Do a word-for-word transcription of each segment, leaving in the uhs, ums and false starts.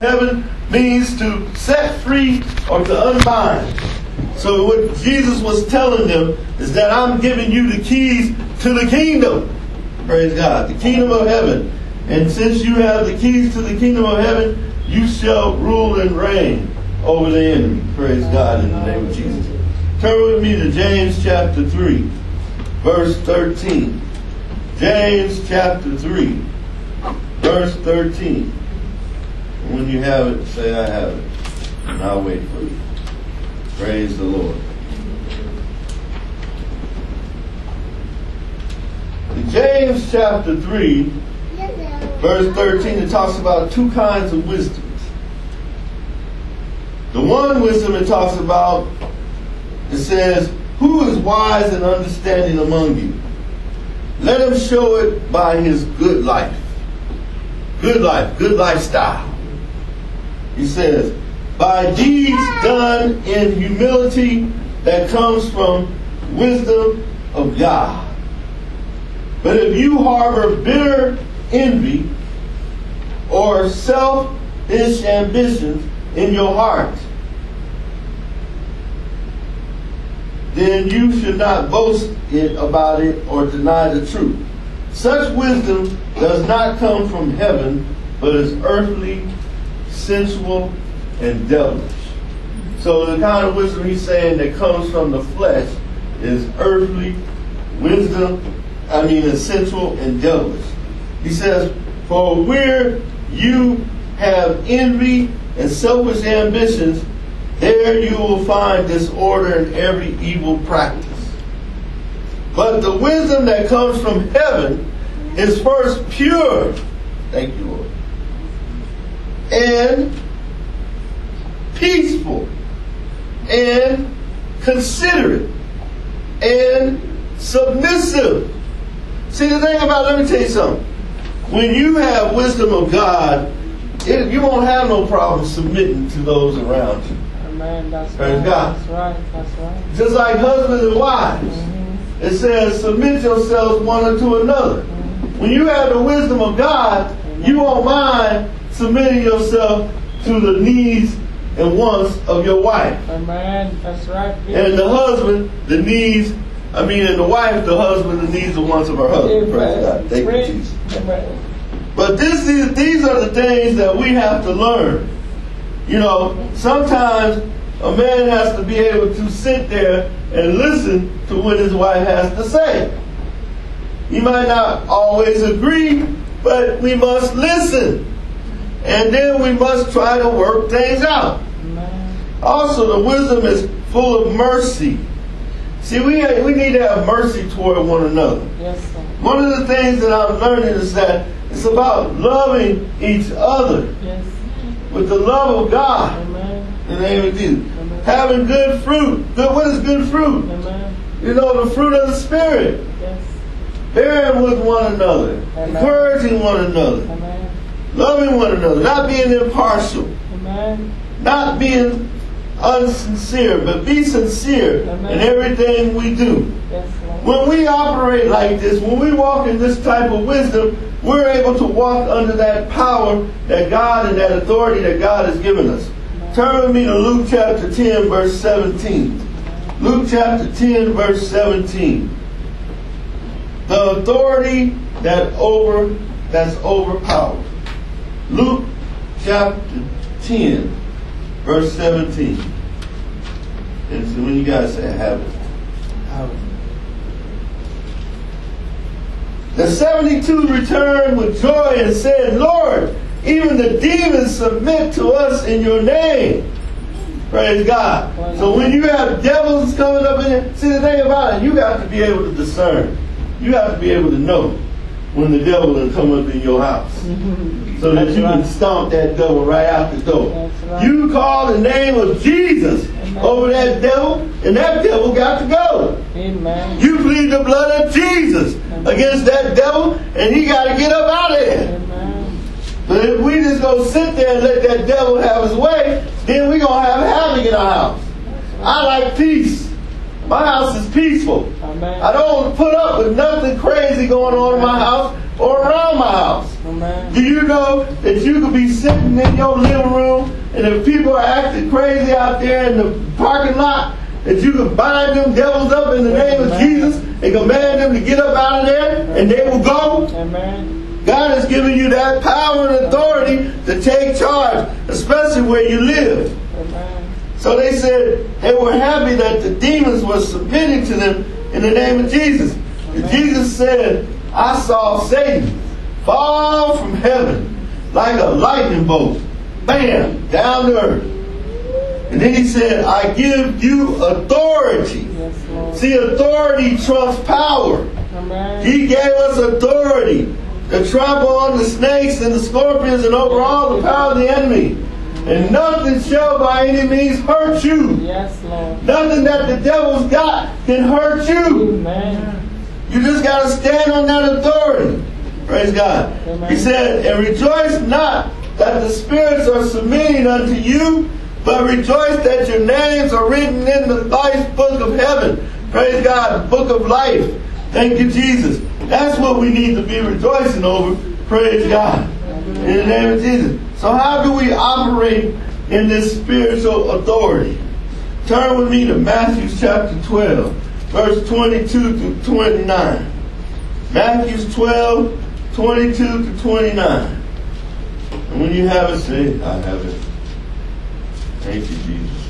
Heaven means to set free or to unbind. So what Jesus was telling them is that I'm giving you the keys to the kingdom. Praise God. The kingdom of heaven. And since you have the keys to the kingdom of heaven, you shall rule and reign over the enemy. Praise God in the name of Jesus. Turn with me to James chapter three, verse thirteen. James chapter three, verse thirteen. When you have it, say I have it. And I'll wait for you. Praise the Lord. In James chapter three, verse thirteen, it talks about two kinds of wisdom. The one wisdom it talks about, it says, who is wise and understanding among you? Let him show it by his good life. Good life, good lifestyle. He says, by deeds done in humility that comes from wisdom of God. But if you harbor bitter envy or selfish ambitions in your heart, then you should not boast it about it or deny the truth. Such wisdom does not come from heaven, but is earthly, sensual, and devilish. So the kind of wisdom he's saying that comes from the flesh is earthly wisdom, I mean is sensual and devilish. He says, for where you have envy and selfish ambitions, there you will find disorder and every evil practice. But the wisdom that comes from heaven is first pure. Thank you, Lord. And peaceful. And considerate. And submissive. See, the thing about, let me tell you something. When you have wisdom of God, it, you won't have no problem submitting to those around you. Amen. That's Praise right. God. That's right. That's right. Just like husbands and wives. Mm-hmm. It says, submit yourselves one unto another. Mm-hmm. When you have the wisdom of God, mm-hmm. you won't mind submitting yourself to the needs and wants of your wife. Amen. That's right. And the husband, the needs, I mean, and the wife, the husband, the needs and wants of her husband. Praise God. Thank you, Jesus. Amen. But this is, these are the things that we have to learn. You know, sometimes a man has to be able to sit there and listen to what his wife has to say. He might not always agree, but we must listen. And then we must try to work things out. Amen. Also, the wisdom is full of mercy. See, we have, we need to have mercy toward one another. Yes, sir. One of the things that I'm learning is that it's about loving each other. Yes. With the love of God. Amen. In the name of Jesus. Amen. Having good fruit. Good, what is good fruit? Amen. You know, the fruit of the Spirit. Yes. Bearing with one another. Amen. Encouraging one another. Amen. Loving one another. Not being impartial. Amen. Not being unsincere, but be sincere. Amen. In everything we do. Yes, when we operate like this, when we walk in this type of wisdom, we're able to walk under that power that God and that authority that God has given us. Amen. Turn with me to Luke chapter ten, verse seventeen. Amen. Luke chapter ten, verse seventeen. The authority that over that's overpowered. Luke chapter ten, verse seventeen. And so when you guys say I have it. Have it. The seventy-two returned with joy and said, Lord, even the demons submit to us in your name. Praise God. So when you have devils coming up in there, see the thing about it, you got to be able to discern. You have to be able to know when the devil will come up in your house. So that you can stomp that devil right out the door. Right. You call the name of Jesus Amen. Over that devil, and that devil got to go. Amen. You plead the blood of Jesus Amen. Against that devil, and he got to get up out of there. Amen. But if we just go sit there and let that devil have his way, then we're going to have havoc in our house. Right. I like peace. My house is peaceful. Amen. I don't put up with nothing crazy going on in my house or around my house. Amen. Do you know that you could be sitting in your living room, and if people are acting crazy out there in the parking lot, that you could bind them devils up in the name of Jesus and command them to get up out of there, and they will go? Amen. God has given you that power and authority to take charge, especially where you live. Amen. So they said they were happy that the demons were submitting to them in the name of Jesus. And Jesus said, I saw Satan fall from heaven like a lightning bolt, bam, down to earth. And then he said, I give you authority. Yes, Lord. See, authority trumps power. Amen. He gave us authority to trample on the snakes and the scorpions and over all the power of the enemy. And nothing shall by any means hurt you. Yes, Lord. Nothing that the devil's got can hurt you. Amen. You just got to stand on that authority. Praise God. Amen. He said, and rejoice not that the spirits are submitting unto you, but rejoice that your names are written in the life book of heaven. Praise God, the book of life. Thank you, Jesus. That's what we need to be rejoicing over. Praise God. In the name of Jesus. So how do we operate in this spiritual authority? Turn with me to Matthew chapter twelve, verse twenty-two to twenty-nine. Matthew twelve, twenty-two to twenty-nine. And when you have it, say, I have it. Thank you, Jesus.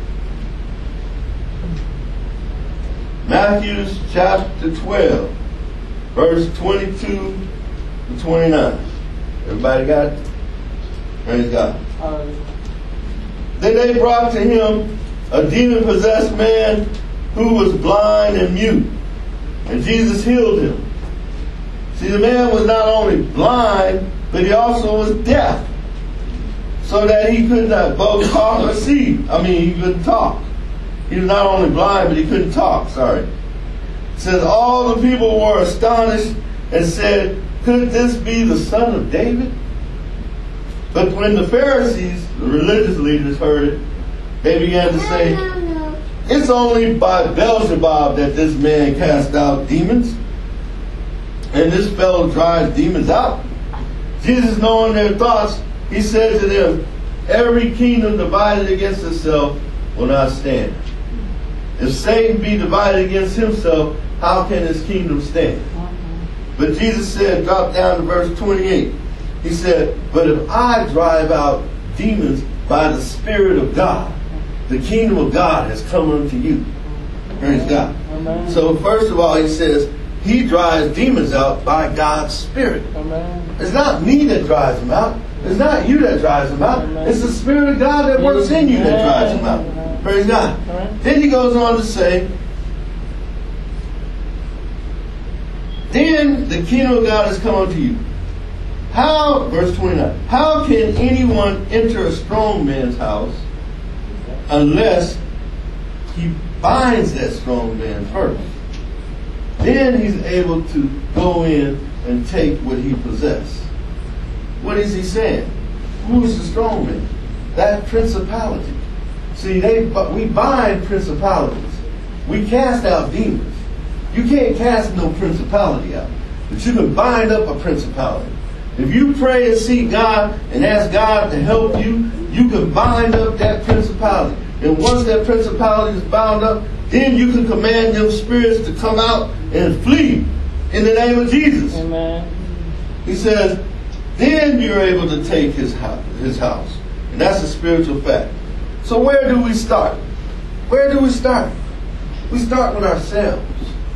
Matthew chapter twelve, verse twenty-two to twenty-nine. Everybody got it? Praise God. Hallelujah. Then they brought to him a demon-possessed man who was blind and mute. And Jesus healed him. See, the man was not only blind, but he also was deaf. So that he could not both talk or see. I mean, he couldn't talk. He was not only blind, but he couldn't talk. Sorry. It says, all the people were astonished and said, could this be the son of David? But when the Pharisees, the religious leaders, heard it, they began to say, it's only by Beelzebub that this man cast out demons, and this fellow drives demons out. Jesus, knowing their thoughts, he said to them, every kingdom divided against itself will not stand. If Satan be divided against himself, how can his kingdom stand? But Jesus said, drop down to verse twenty-eight. He said, but if I drive out demons by the Spirit of God, the kingdom of God has come unto you. Praise God. Amen. So first of all, he says, he drives demons out by God's Spirit. Amen. It's not me that drives them out. It's not you that drives them out. Amen. It's the Spirit of God that works in you that drives them out. Amen. Praise God. Amen. Then he goes on to say, then the kingdom of God has come unto you. How, verse twenty-nine, how can anyone enter a strong man's house unless he binds that strong man first? Then he's able to go in and take what he possessed. What is he saying? Who is the strong man? That principality. See, they we bind principalities. We cast out demons. You can't cast no principality out, but you can bind up a principality. If you pray and seek God and ask God to help you, you can bind up that principality. And once that principality is bound up, then you can command them spirits to come out and flee in the name of Jesus. Amen. He says, then you're able to take his house, his house. And that's a spiritual fact. So where do we start? Where do we start? We start with ourselves.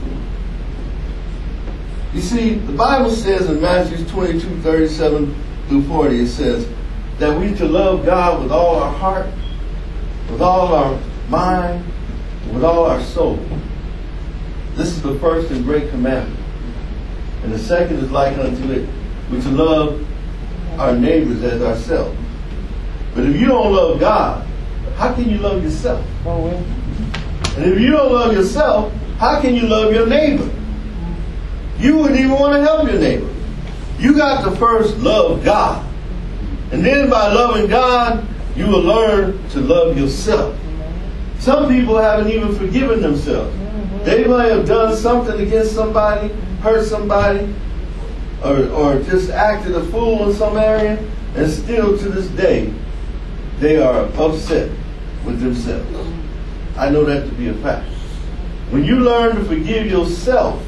You see, the Bible says in Matthew twenty-two, thirty-seven through forty, it says that we to love God with all our heart, with all our mind, with all our soul. This is the first and great commandment. And the second is like unto it, we to love our neighbors as ourselves. But if you don't love God, how can you love yourself? Oh, well. And if you don't love yourself, how can you love your neighbor? You wouldn't even want to help your neighbor. You got to first love God. And then by loving God, you will learn to love yourself. Some people haven't even forgiven themselves. They might have done something against somebody, hurt somebody, or, or just acted a fool in some area, and still to this day, they are upset with themselves. I know that to be a fact. When you learn to forgive yourself,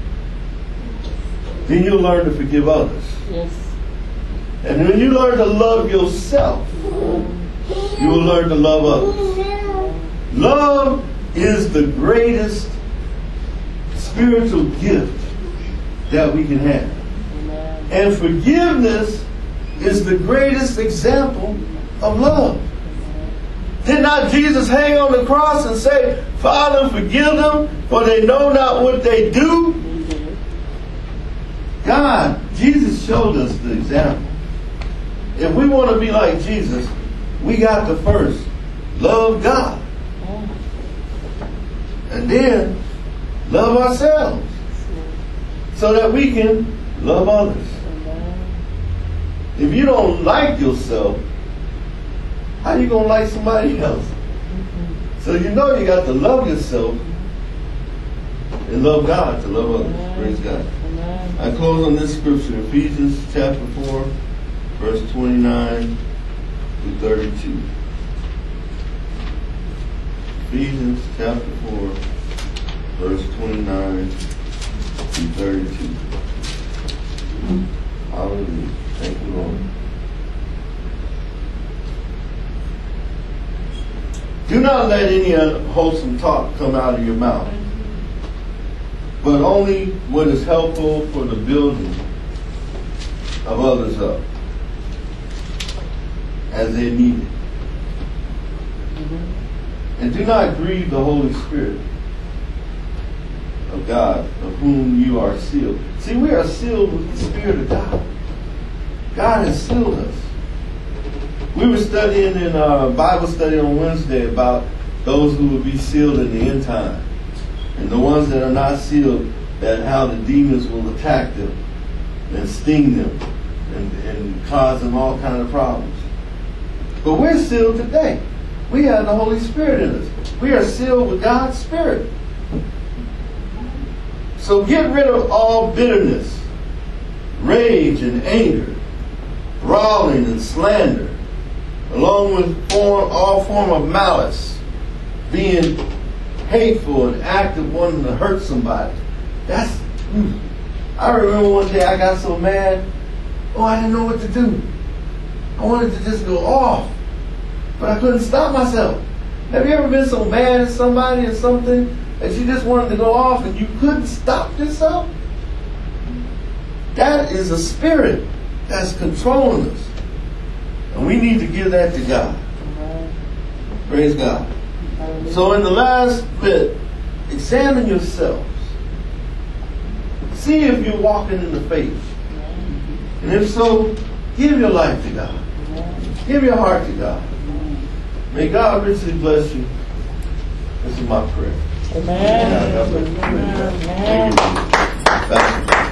then you'll learn to forgive others. Yes. And when you learn to love yourself, you will learn to love others. Love is the greatest spiritual gift that we can have. Amen. And forgiveness is the greatest example of love. Did not Jesus hang on the cross and say, Father, forgive them, for they know not what they do? God, Jesus showed us the example. If we want to be like Jesus, we got to first love God. And then love ourselves. So that we can love others. If you don't like yourself, how are you going to like somebody else? So you know you got to love yourself and love God to love others. Praise God. I close on this scripture, Ephesians chapter four, verse twenty-nine to thirty-two. Ephesians chapter four, verse twenty-nine to thirty-two. Hallelujah. Thank you, Lord. Do not let any unwholesome talk come out of your mouth, but only what is helpful for the building of others up, as they need it. Mm-hmm. And do not grieve the Holy Spirit of God, of whom you are sealed. See, we are sealed with the Spirit of God. God has sealed us. We were studying in a Bible study on Wednesday about those who will be sealed in the end time. And the ones that are not sealed, that how the demons will attack them and sting them and, and cause them all kinds of problems. But we're sealed today. We have the Holy Spirit in us. We are sealed with God's Spirit. So get rid of all bitterness, rage and anger, brawling and slander, along with form, all form of malice, being hateful and active, wanting to hurt somebody. That's, mm. I remember one day I got so mad, oh, I didn't know what to do. I wanted to just go off, but I couldn't stop myself. Have you ever been so mad at somebody or something that you just wanted to go off and you couldn't stop yourself? That is a spirit that's controlling us. And we need to give that to God. Praise God. So in the last bit, examine yourselves. See if you're walking in the faith. And if so, give your life to God. Give your heart to God. May God richly bless you. This is my prayer. Amen. God bless you. Thank you.